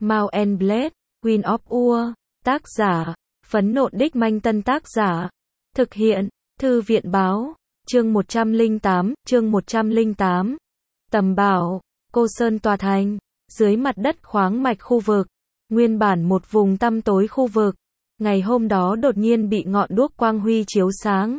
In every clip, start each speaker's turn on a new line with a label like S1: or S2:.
S1: Mount and Blade, Queen of Ur, tác giả, Phấn Nộn Đích Manh Tân tác giả, thực hiện, Thư viện báo, chương 108, Tầm Bảo, Cô Sơn Tòa Thành, dưới mặt đất khoáng mạch khu vực, nguyên bản một vùng tăm tối khu vực, ngày hôm đó đột nhiên bị ngọn đuốc quang huy chiếu sáng.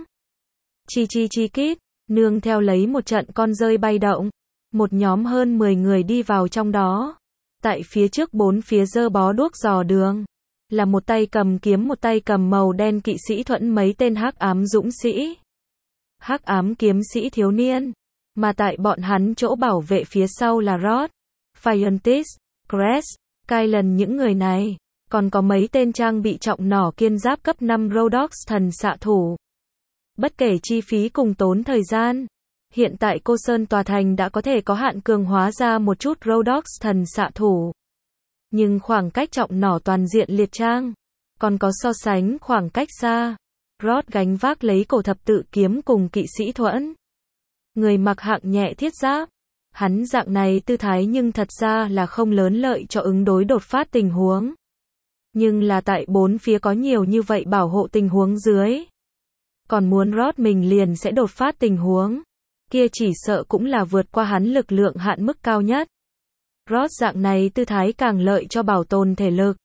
S1: Chi chi chi kít, nương theo lấy một trận con dơi bay động, một nhóm hơn 10 người đi vào trong đó. Tại phía trước bốn phía giơ bó đuốc dò đường, là một tay cầm kiếm một tay cầm màu đen kỵ sĩ thuẫn mấy tên hắc ám dũng sĩ. Hắc ám kiếm sĩ thiếu niên, mà tại bọn hắn chỗ bảo vệ phía sau là Rod, Phiontis, Crest, Kylan những người này, còn có mấy tên trang bị trọng nỏ kiên giáp cấp 5 Rhodox thần xạ thủ. Bất kể chi phí cùng tốn thời gian, hiện tại Cô Sơn Tòa Thành đã có thể có hạn cường hóa ra một chút Rhodox thần xạ thủ. Nhưng khoảng cách trọng nỏ toàn diện liệt trang, còn có so sánh khoảng cách xa. Rod gánh vác lấy cổ thập tự kiếm cùng kỵ sĩ thuẫn. Người mặc hạng nhẹ thiết giáp. Hắn dạng này tư thái nhưng thật ra là không lớn lợi cho ứng đối đột phát tình huống. Nhưng là tại bốn phía có nhiều như vậy bảo hộ tình huống dưới. Còn muốn Rod mình liền sẽ đột phát tình huống. Kia chỉ sợ cũng là vượt qua hắn lực lượng hạn mức cao nhất. Rod dạng này tư thái càng lợi cho bảo tồn thể lực.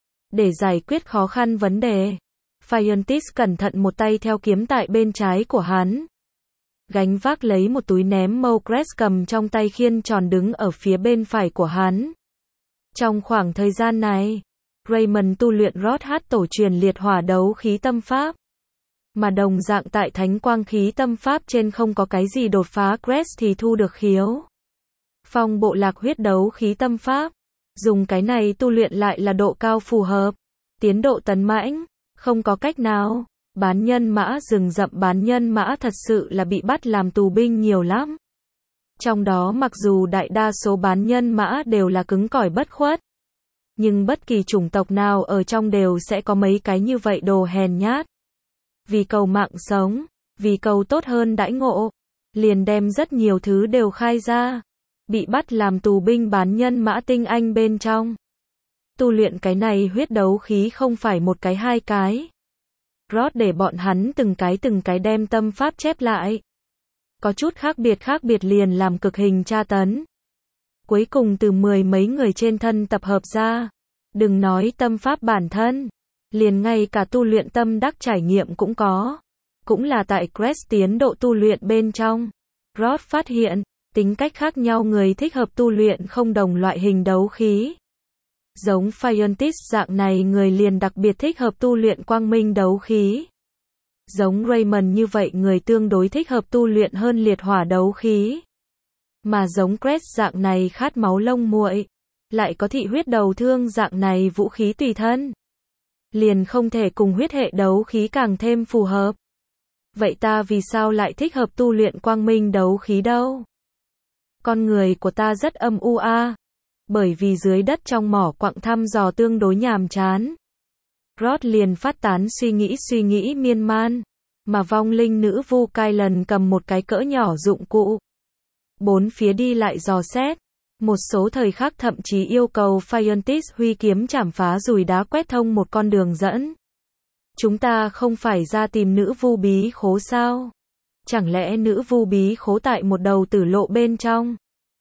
S1: Để giải quyết khó khăn vấn đề, Phiontis cẩn thận một tay theo kiếm tại bên trái của hắn. Gánh vác lấy một túi ném mâu Crest cầm trong tay khiên tròn đứng ở phía bên phải của hắn. Trong khoảng thời gian này, Raymond tu luyện Rod hát tổ truyền liệt hỏa đấu khí tâm pháp. Mà đồng dạng tại thánh quang khí tâm pháp trên không có cái gì đột phá Crest thì thu được khiếu phong bộ lạc huyết đấu khí tâm pháp. Dùng cái này tu luyện lại là độ cao phù hợp. Tiến độ tấn mãnh, không có cách nào. Bán nhân mã rừng rậm bán nhân mã thật sự là bị bắt làm tù binh nhiều lắm. Trong đó mặc dù đại đa số bán nhân mã đều là cứng cỏi bất khuất. Nhưng bất kỳ chủng tộc nào ở trong đều sẽ có mấy cái như vậy đồ hèn nhát. Vì cầu mạng sống, vì cầu tốt hơn đãi ngộ, liền đem rất nhiều thứ đều khai ra. Bị bắt làm tù binh bán nhân mã tinh anh bên trong. Tu luyện cái này huyết đấu khí không phải một cái hai cái. Rod để bọn hắn từng cái đem tâm pháp chép lại. Có chút khác biệt liền làm cực hình tra tấn. Cuối cùng từ 10 mấy người trên thân tập hợp ra. Đừng nói tâm pháp bản thân. Liền ngay cả tu luyện tâm đắc trải nghiệm cũng có. Cũng là tại Crest tiến độ tu luyện bên trong. Rod phát hiện, tính cách khác nhau người thích hợp tu luyện không đồng loại hình đấu khí. Giống Phiontis dạng này người liền đặc biệt thích hợp tu luyện quang minh đấu khí. Giống Raymond như vậy người tương đối thích hợp tu luyện hơn liệt hỏa đấu khí. Mà giống Crest dạng này khát máu lông muội, lại có thị huyết đầu thương dạng này vũ khí tùy thân. Liền không thể cùng huyết hệ đấu khí càng thêm phù hợp. Vậy ta vì sao lại thích hợp tu luyện quang minh đấu khí đâu? Con người của ta rất âm u a. Bởi vì dưới đất trong mỏ quặng thăm dò tương đối nhàm chán. Rod liền phát tán suy nghĩ miên man. Mà vong linh nữ vu Kylan cầm một cái cỡ nhỏ dụng cụ. Bốn phía đi lại dò xét. Một số thời khắc thậm chí yêu cầu Phiontis huy kiếm chảm phá rùi đá quét thông một con đường dẫn. Chúng ta không phải ra tìm nữ vu bí khố sao? Chẳng lẽ nữ vu bí khố tại một đầu tử lộ bên trong?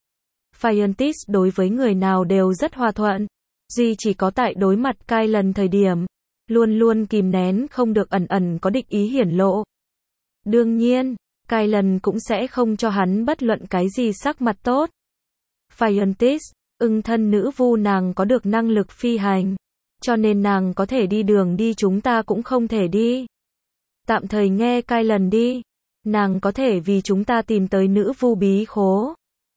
S1: Phiontis đối với người nào đều rất hòa thuận. Duy chỉ có tại đối mặt Kylan thời điểm, luôn luôn kìm nén không được ẩn có địch ý hiển lộ. Đương nhiên, Kylan cũng sẽ không cho hắn bất luận cái gì sắc mặt tốt. Phiontis, ưng thân nữ vu nàng có được năng lực phi hành. Cho nên nàng có thể đi đường đi chúng ta cũng không thể đi. Tạm thời nghe Kylan đi. Nàng có thể vì chúng ta tìm tới nữ vu bí khố.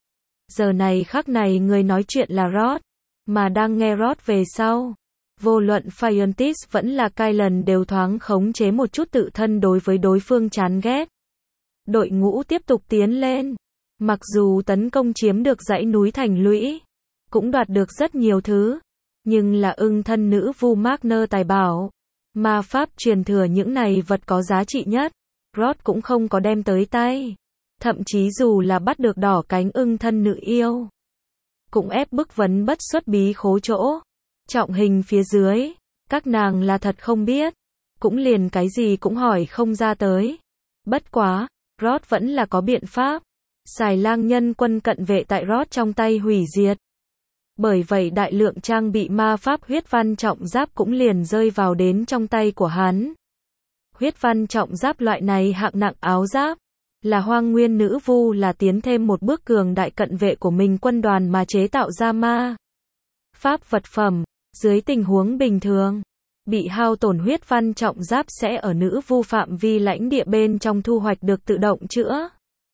S1: Giờ này khắc này người nói chuyện là Rod. Mà đang nghe Rod về sau. Vô luận Phiontis vẫn là Kylan đều thoáng khống chế một chút tự thân đối với đối phương chán ghét. Đội ngũ tiếp tục tiến lên. Mặc dù tấn công chiếm được dãy núi thành lũy. Cũng đoạt được rất nhiều thứ. Nhưng là ưng thân nữ vu Magner tài bảo. Ma pháp truyền thừa những này vật có giá trị nhất. Rod cũng không có đem tới tay. Thậm chí dù là bắt được đỏ cánh ưng thân nữ yêu. Cũng ép bức vấn bất xuất bí khố chỗ. Trọng hình phía dưới, các nàng là thật không biết, cũng liền cái gì cũng hỏi không ra tới. Bất quá, Rod vẫn là có biện pháp. Xài lang nhân quân cận vệ tại Rod trong tay hủy diệt. Bởi vậy đại lượng trang bị ma pháp huyết văn trọng giáp cũng liền rơi vào đến trong tay của hắn. Huyết văn trọng giáp loại này hạng nặng áo giáp, là Hoang Nguyên nữ vu là tiến thêm một bước cường đại cận vệ của mình quân đoàn mà chế tạo ra ma pháp vật phẩm. Dưới tình huống bình thường, bị hao tổn huyết văn trọng giáp sẽ ở nữ vu phạm vi lãnh địa bên trong thu hoạch được tự động chữa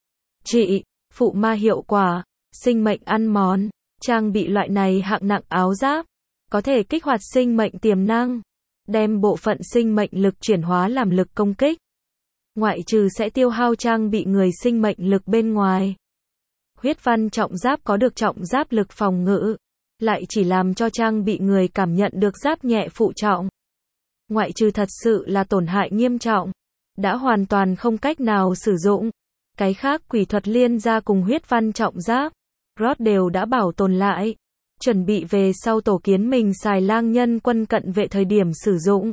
S1: trị, phụ ma hiệu quả, sinh mệnh ăn mòn. Trang bị loại này hạng nặng áo giáp, có thể kích hoạt sinh mệnh tiềm năng, đem bộ phận sinh mệnh lực chuyển hóa làm lực công kích. Ngoại trừ sẽ tiêu hao trang bị người sinh mệnh lực bên ngoài. Huyết văn trọng giáp có được trọng giáp lực phòng ngự, lại chỉ làm cho trang bị người cảm nhận được giáp nhẹ phụ trọng. Ngoại trừ thật sự là tổn hại nghiêm trọng, đã hoàn toàn không cách nào sử dụng. Cái khác quỷ thuật liên gia cùng huyết văn trọng giáp, Rod đều đã bảo tồn lại, chuẩn bị về sau tổ kiến mình xài lang nhân quân cận vệ thời điểm sử dụng.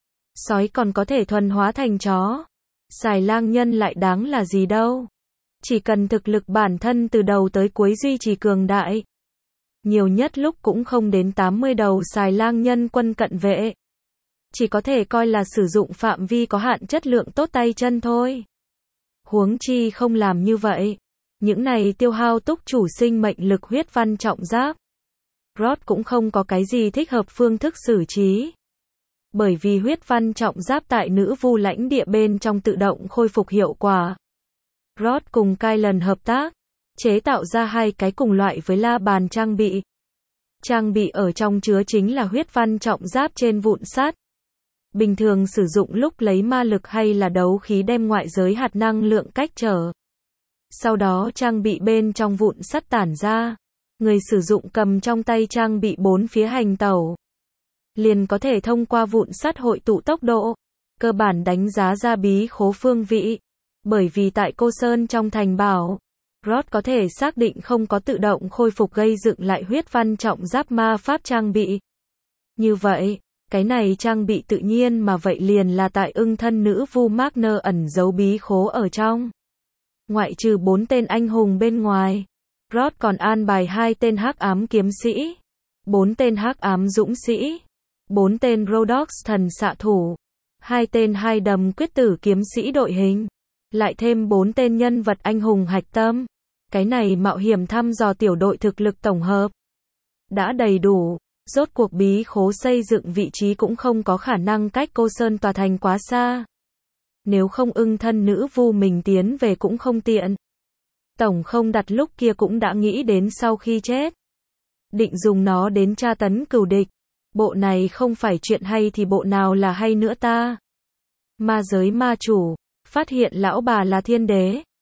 S1: Sói còn có thể thuần hóa thành chó, xài lang nhân lại đáng là gì đâu. Chỉ cần thực lực bản thân từ đầu tới cuối duy trì cường đại. Nhiều nhất lúc cũng không đến 80 đầu xài lang nhân quân cận vệ. Chỉ có thể coi là sử dụng phạm vi có hạn chất lượng tốt tay chân thôi. Huống chi không làm như vậy, những này tiêu hao túc chủ sinh mệnh lực huyết văn trọng giáp. Rod cũng không có cái gì thích hợp phương thức xử trí. Bởi vì huyết văn trọng giáp tại nữ vu lãnh địa bên trong tự động khôi phục hiệu quả. Rod cùng Kylan hợp tác, chế tạo ra hai cái cùng loại với la bàn trang bị. Trang bị ở trong chứa chính là huyết văn trọng giáp trên vụn sắt. Bình thường sử dụng lúc lấy ma lực hay là đấu khí đem ngoại giới hạt năng lượng cách trở. Sau đó trang bị bên trong vụn sắt tản ra. Người sử dụng cầm trong tay trang bị bốn phía hành tẩu. Liền có thể thông qua vụn sắt hội tụ tốc độ. Cơ bản đánh giá ra bí khố phương vị. Bởi vì tại Cô Sơn trong thành bảo, Rod có thể xác định không có tự động khôi phục gây dựng lại huyết văn trọng giáp ma pháp trang bị. Như vậy, cái này trang bị tự nhiên mà vậy liền là tại ưng thân nữ vu Magner ẩn giấu bí khố ở trong. Ngoại trừ 4 tên anh hùng bên ngoài, Rod còn an bài 2 tên hắc ám kiếm sĩ, 4 tên hắc ám dũng sĩ, 4 tên Rhodox thần xạ thủ, 2 tên hai đầm quyết tử kiếm sĩ đội hình, lại thêm 4 tên nhân vật anh hùng hạch tâm. Cái này mạo hiểm thăm dò tiểu đội thực lực tổng hợp đã đầy đủ. Rốt cuộc bí khố xây dựng vị trí cũng không có khả năng cách Cô Sơn tòa thành quá xa. Nếu không ưng thân nữ vu mình tiến về cũng không tiện. Tổng không đặt lúc kia cũng đã nghĩ đến sau khi chết. Định dùng nó đến tra tấn cừu địch. Bộ này không phải chuyện hay thì bộ nào là hay nữa ta. Ma giới ma chủ, phát hiện lão bà là thiên đế.